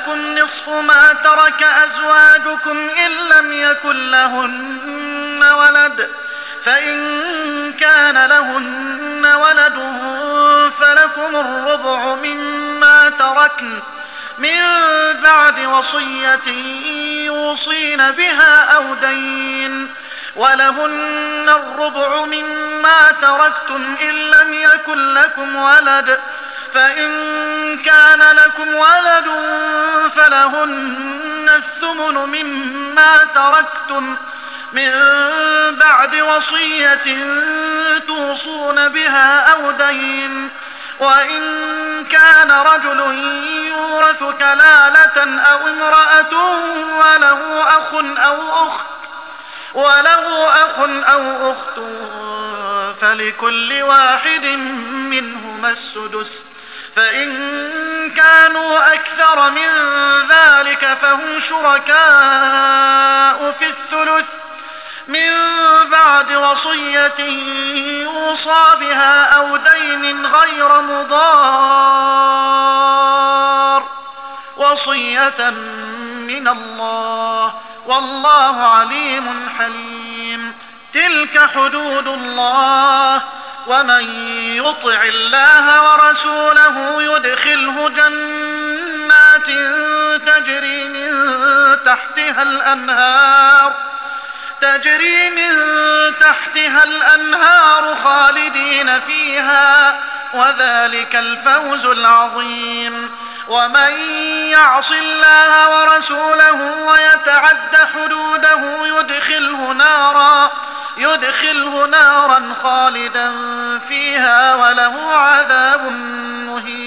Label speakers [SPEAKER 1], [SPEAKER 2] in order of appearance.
[SPEAKER 1] ولكم نصف ما ترك أزواجكم إن لم يكن لهن ولد، فإن كان لهن ولد فلكم الربع مما تركن من بعد وصية يوصين بها أو دين، ولهن الربع مما تركتم إن لم يكن لكم ولد، فإن كان لكم ولد فلهن الثمن مما تركتم من بعد وصية توصون بها أو دين، وإن كان رجل يورث كلالة أو امرأة وله أخ أو أخت فلكل واحد منهما السدس، فإن كانوا أكثر من ذلك فهم شركاء في الثلث من بعد وصية يوصى بها أو دين غير مضار، وصية من الله، والله عليم حليم. تلك حدود الله، ومن يطع الله ورسوله يدخله جنات تجري من تحتها الأنهار خالدين فيها، وذلك الفوز العظيم. ومن يعص الله ورسوله ويتعد حدوده يدخله نارا خالدا فيها وله عذاب مهين.